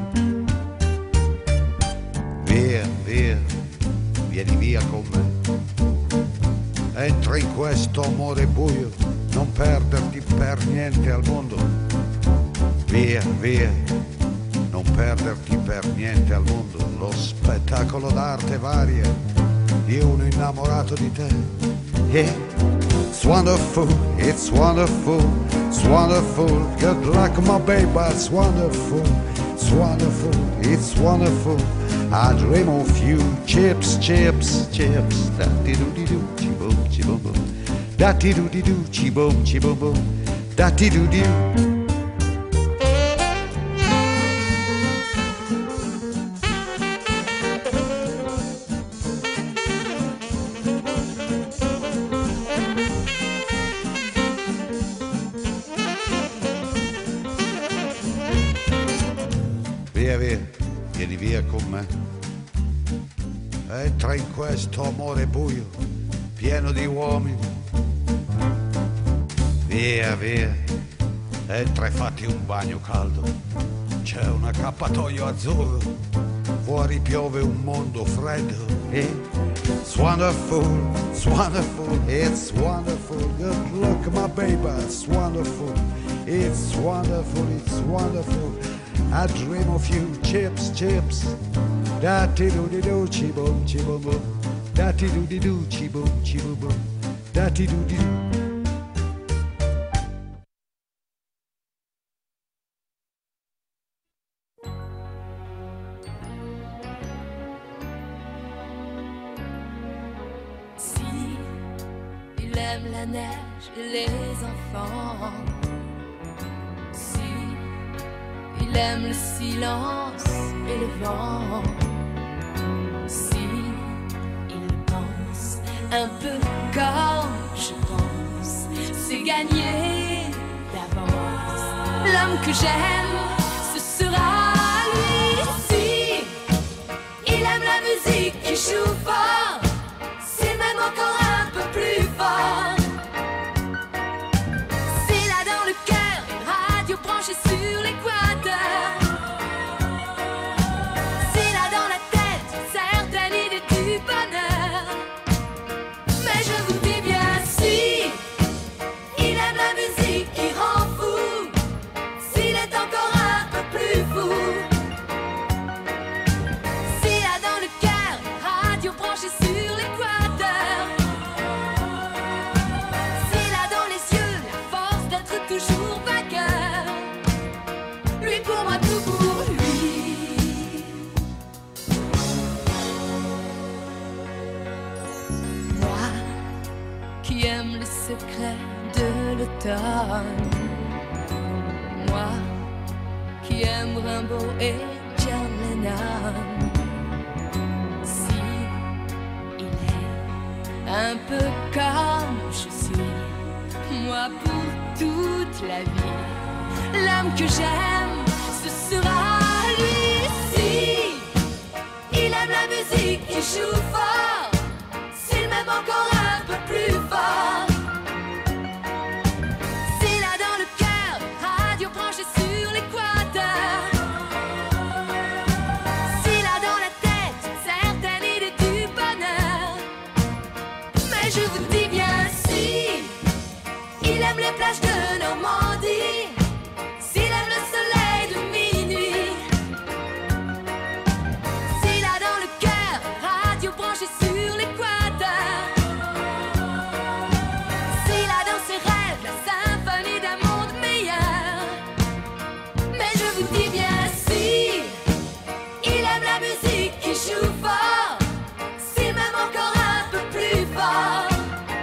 Via, via, vieni via con me. Entra in questo amore buio, non perderti per niente al mondo. Via, via, non perderti per niente al mondo. Lo spettacolo d'arte varia, io uno innamorato di te. Yeah, it's wonderful, it's wonderful, it's wonderful. Good luck my baby, it's wonderful, it's wonderful, it's wonderful. I dream of you, chips, chips, chips. Da-ti-do-di-do, chi-boom, chi-boom-boom. Da-ti-do-di-do, chi-boom, chi-boom-boom. Da-ti-do-di-do. Via, via, vieni via con me. Entra in questo amore buio, pieno di uomini. Via, via, entra e fatti un bagno caldo. C'è un accappatoio azzurro, fuori piove un mondo freddo. It's wonderful, it's wonderful, it's wonderful. Good luck my baby, it's wonderful, it's wonderful, it's wonderful. I dream of you, chips, chips. Da-ti-do-di-do, chi-boom, chi-boom-boom. Da-ti-do-di-do, chi-boom, chi-boom-boom. Da-ti-do-di-do. Si il aime la neige et les enfants, si il aime le silence et le vent, si il pense un peu comme je pense, c'est gagné d'avance. L'homme que j'aime, ce sera lui. Si il aime la musique qui joue fort, c'est même encore un peu plus fort. S'il a dans le cœur une radio branchée sur l'équateur, s'il a dans la tête une certaine idée du bonheur, mais je vous dis bien si il aime la musique qui rend fou, s'il est encore un peu plus fou, s'il a dans le cœur une radio branchée sur l'équateur, s'il a dans les yeux la force d'être toujours vainqueur, lui pour moi tout pour lui. Moi qui aime le secret de l'automne, moi qui aime Rimbaud et John Lennon, si il est un peu comme je suis, moi pour toute la vie, l'homme que j'aime, ce sera lui. Si il aime la musique qui joue fort, s'il m'aime encore un peu plus fort, s'il a dans le cœur une radio branchée sur l'équateur, s'il a dans la tête une certaine idée du bonheur, mais je vous dis bien si il aime les plages de Normandie, s'il aime le soleil de minuit, s'il a dans le cœur une radio branchée sur l'équateur, s'il a dans ses rêves la symphonie d'un monde meilleur, mais je vous dis bien si il aime la musique qui joue fort, s'il m'aime encore un peu plus fort,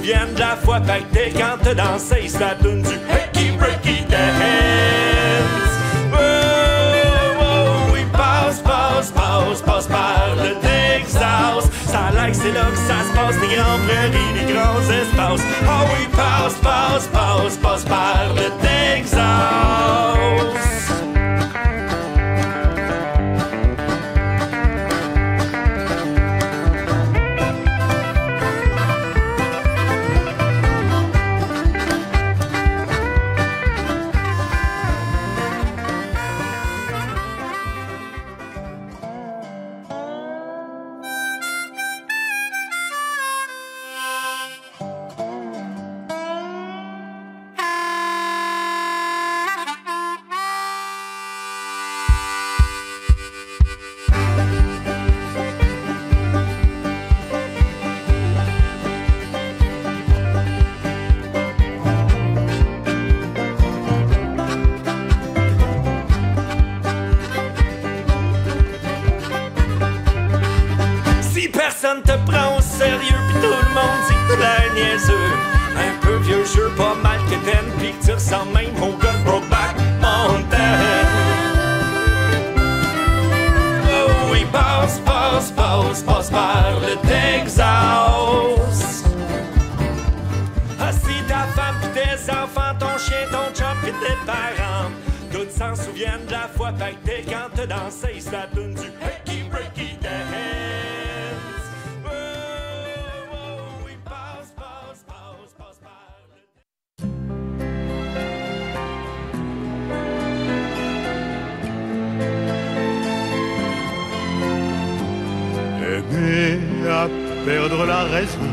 souviennent de la fois pactée quand t'as dansé la tune du Hickey Breaky Dance. Oh, oh, oui, passe, passe, passe, passe par le Texas. Ça a l'air que c'est là que ça se passe, les grands prairies, les grands espaces. Oh oui, passe, passe, passe, passe par le Texas. Personne te prend au sérieux, pis tout le monde dit que t'es l'air niaiseux. Un peu vieux jeu, pas mal que t'aimes, pis que tu ressembles même au gars de Brokeback Mountain. Oh oui, passe, passe, passe, passe par le Texas. Ah si ta femme pis tes enfants, ton chien, ton chum pis tes parents, tous s'en souviennent de la fois pactée quand t'as dansé la tune du Hickey Breaky Dance. Aimer à perdre la raison,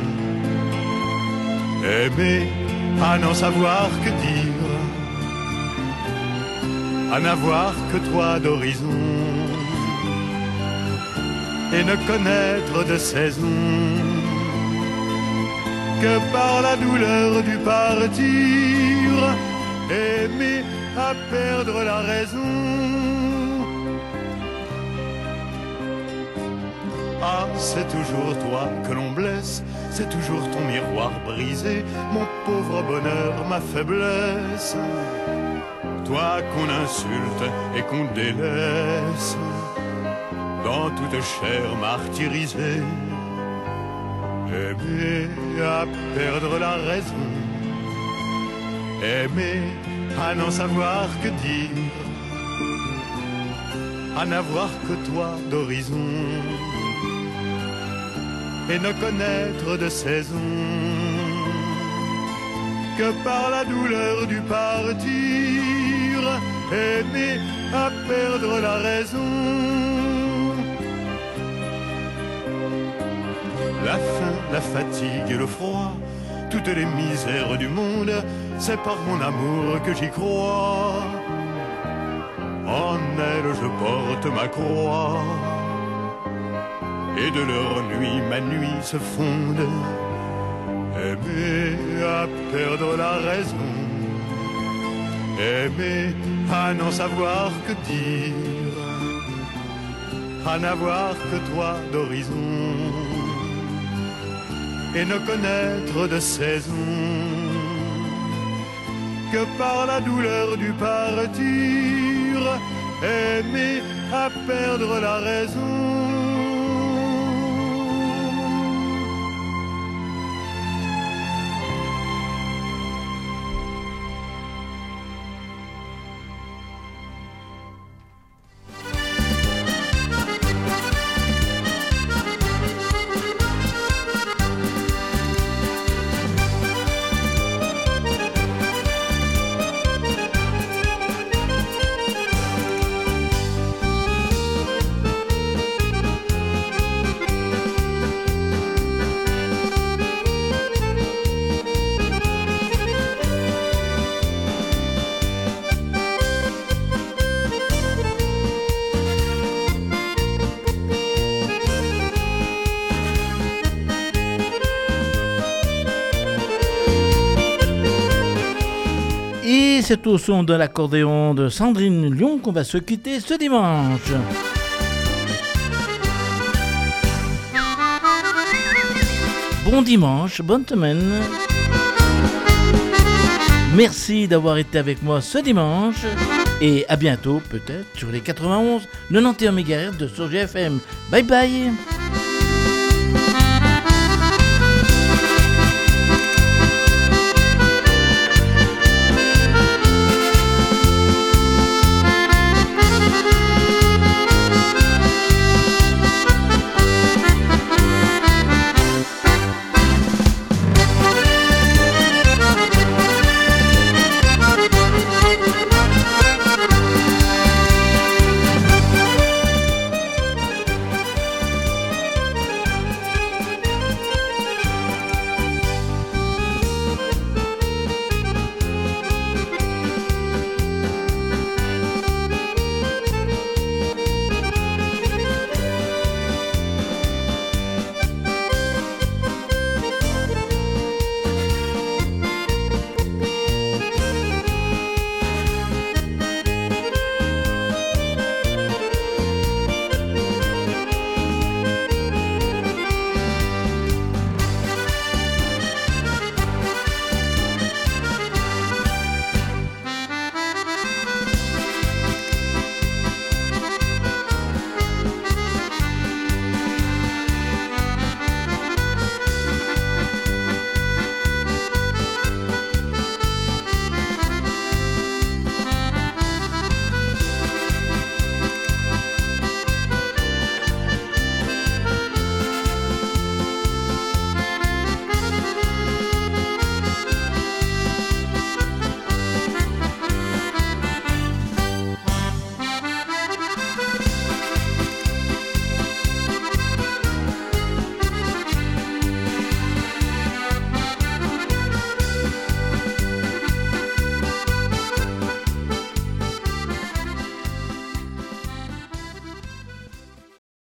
aimer à n'en savoir que dire, à n'avoir que toi d'horizon, et ne connaître de saison que par la douleur du partir, aimer à perdre la raison. Ah, c'est toujours toi que l'on blesse, c'est toujours ton miroir brisé, mon pauvre bonheur, ma faiblesse. Toi qu'on insulte et qu'on délaisse, dans toute chair martyrisée. Aimer à perdre la raison, aimer à n'en savoir que dire, à n'avoir que toi d'horizon, et ne connaître de saison que par la douleur du partir, aimer à perdre la raison. La faim, la fatigue et le froid, toutes les misères du monde, c'est par mon amour que j'y crois. En elle je porte ma croix, et de leur nuit ma nuit se fonde. Aimer à perdre la raison, aimer à n'en savoir que dire, à n'avoir que toi d'horizon, et ne connaître de saison que par la douleur du partir, aimer à perdre la raison. Et c'est au son de l'accordéon de Sandrine Lyon qu'on va se quitter ce dimanche. bon dimanche, bonne semaine. Merci d'avoir été avec moi ce dimanche. Et à bientôt, peut-être, sur les quatre-vingt-onze, quatre-vingt-onze mégahertz de Sorgia F M. Bye bye.